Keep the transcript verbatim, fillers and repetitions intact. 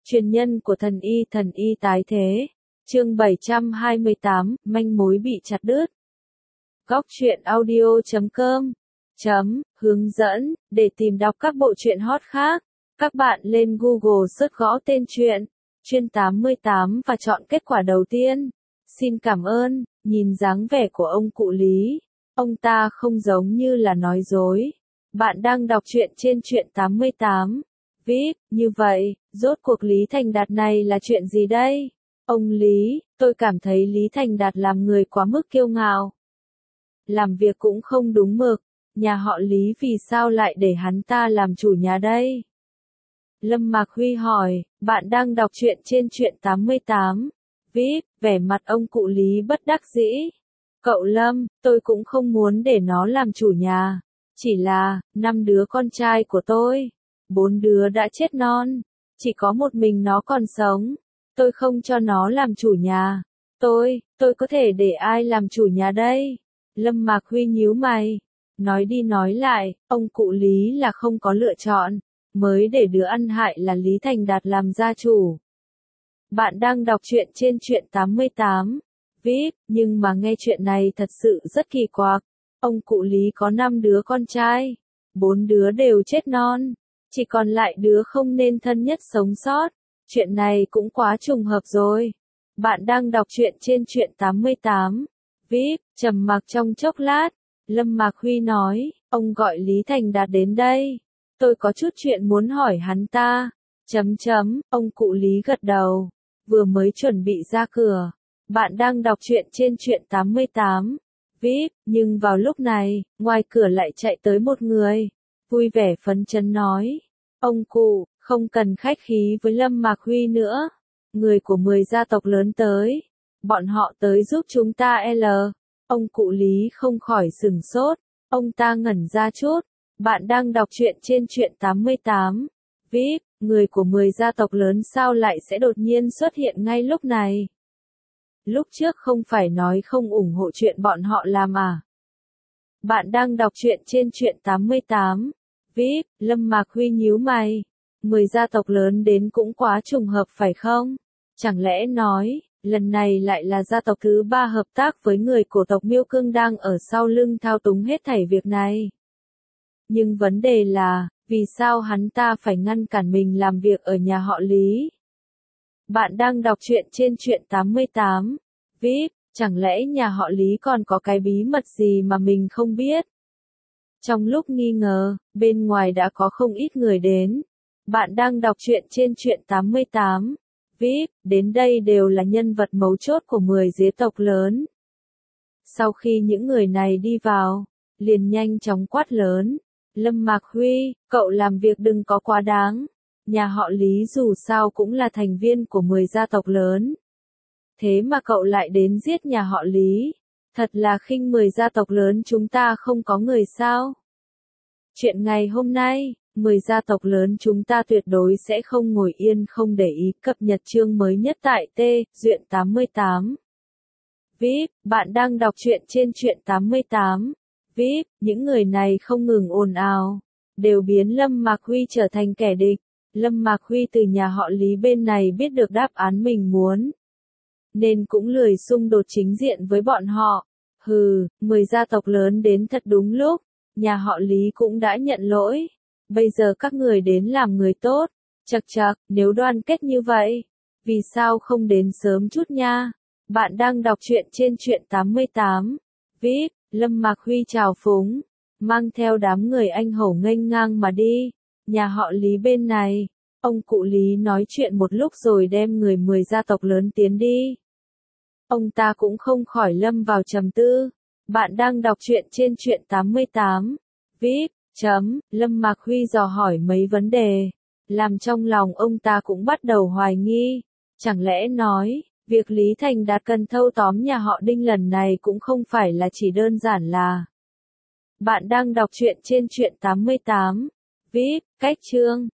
Truyền nhân của thần y thần y tái thế. Chương bảy trăm hai mươi tám, manh mối bị chặt đứt. Góc truyện audio chấm com chấm hướng dẫn để tìm đọc các bộ truyện hot khác. Các bạn lên Google search gõ tên truyện Chuyên tám mươi tám và chọn kết quả đầu tiên. Xin cảm ơn. Nhìn dáng vẻ của ông cụ Lý, ông ta không giống như là nói dối. Bạn đang đọc truyện trên Truyện tám mươi tám. vê i pê, như vậy, rốt cuộc Lý Thành Đạt này là chuyện gì đây? Ông Lý, tôi cảm thấy Lý Thành Đạt làm người quá mức kiêu ngạo. Làm việc cũng không đúng mực, nhà họ Lý vì sao lại để hắn ta làm chủ nhà đây? Lâm Mạc Huy hỏi, bạn đang đọc truyện trên Truyện tám mươi tám. vê i pê, vẻ mặt ông cụ Lý bất đắc dĩ. Cậu Lâm, tôi cũng không muốn để nó làm chủ nhà. Chỉ là, năm đứa con trai của tôi, bốn đứa đã chết non, chỉ có một mình nó còn sống. Tôi không cho nó làm chủ nhà. Tôi, tôi có thể để ai làm chủ nhà đây? Lâm Mạc Huy nhíu mày. Nói đi nói lại, ông cụ Lý là không có lựa chọn, mới để đứa ăn hại là Lý Thành Đạt làm gia chủ. Bạn đang đọc truyện trên Truyện tám mươi tám. vê i pê, nhưng mà nghe chuyện này thật sự rất kỳ quặc. Ông cụ Lý có năm đứa con trai, bốn đứa đều chết non, chỉ còn lại đứa không nên thân nhất sống sót. Chuyện này cũng quá trùng hợp rồi. Bạn đang đọc truyện trên Truyện tám mươi tám. vê i pê, trầm mặc trong chốc lát. Lâm Mạc Huy nói, ông gọi Lý Thành Đạt đến đây. Tôi có chút chuyện muốn hỏi hắn ta. Chấm chấm, ông cụ Lý gật đầu. Vừa mới chuẩn bị ra cửa. Bạn đang đọc truyện trên Truyện tám mươi tám. vê i pê, nhưng vào lúc này, ngoài cửa lại chạy tới một người. Vui vẻ phấn chấn nói. Ông cụ, không cần khách khí với Lâm Mạc Huy nữa. Người của mười gia tộc lớn tới. Bọn họ tới giúp chúng ta L. Ông cụ Lý không khỏi sửng sốt. Ông ta ngẩn ra chút. Bạn đang đọc truyện trên Truyện tám mươi tám. vê i pê, người của mười gia tộc lớn sao lại sẽ đột nhiên xuất hiện ngay lúc này? Lúc trước không phải nói không ủng hộ chuyện bọn họ làm à? Bạn đang đọc truyện trên Truyện tám mươi tám. vê i pê, Lâm Mạc Huy nhíu mày. Mười gia tộc lớn đến cũng quá trùng hợp phải không? Chẳng lẽ nói, lần này lại là gia tộc thứ ba hợp tác với người của tộc Miêu Cương đang ở sau lưng thao túng hết thảy việc này? Nhưng vấn đề là, vì sao hắn ta phải ngăn cản mình làm việc ở nhà họ Lý? Bạn đang đọc truyện trên Truyện tám mươi tám. vê i pê, chẳng lẽ nhà họ Lý còn có cái bí mật gì mà mình không biết? Trong lúc nghi ngờ, bên ngoài đã có không ít người đến. Bạn đang đọc truyện trên Truyện tám mươi tám. vê i pê, đến đây đều là nhân vật mấu chốt của mười gia tộc lớn. Sau khi những người này đi vào, liền nhanh chóng quát lớn. Lâm Mạc Huy, cậu làm việc đừng có quá đáng. Nhà họ Lý dù sao cũng là thành viên của mười gia tộc lớn. Thế mà cậu lại đến giết nhà họ Lý. Thật là khinh mười gia tộc lớn chúng ta không có người sao. Chuyện ngày hôm nay, mười gia tộc lớn chúng ta tuyệt đối sẽ không ngồi yên không để ý. Cập nhật chương mới nhất tại T, Truyện tám mươi tám. vê i pê, bạn đang đọc truyện trên Truyện tám mươi tám. vê i pê, những người này không ngừng ồn ào, đều biến Lâm Mạc Huy trở thành kẻ địch. Lâm Mạc Huy từ nhà họ Lý bên này biết được đáp án mình muốn, nên cũng lười xung đột chính diện với bọn họ. Hừ, mười gia tộc lớn đến thật đúng lúc, nhà họ Lý cũng đã nhận lỗi. Bây giờ các người đến làm người tốt, chật chật, nếu đoan kết như vậy, vì sao không đến sớm chút nha? Bạn đang đọc truyện trên Truyện tám mươi tám. vê i pê, Lâm Mạc Huy chào phúng, mang theo đám người anh hổ nghênh ngang mà đi. Nhà họ Lý bên này, ông cụ Lý nói chuyện một lúc rồi đem người mười gia tộc lớn tiến đi. Ông ta cũng không khỏi lâm vào trầm tư. Bạn đang đọc truyện trên Truyện tám mươi tám. vê i pê, chấm, Lâm Mạc Huy dò hỏi mấy vấn đề, làm trong lòng ông ta cũng bắt đầu hoài nghi. Chẳng lẽ nói, việc Lý Thành Đạt cần thâu tóm nhà họ Đinh lần này cũng không phải là chỉ đơn giản là. Bạn đang đọc truyện trên Truyện tám mươi tám. vê i pê, cách chương.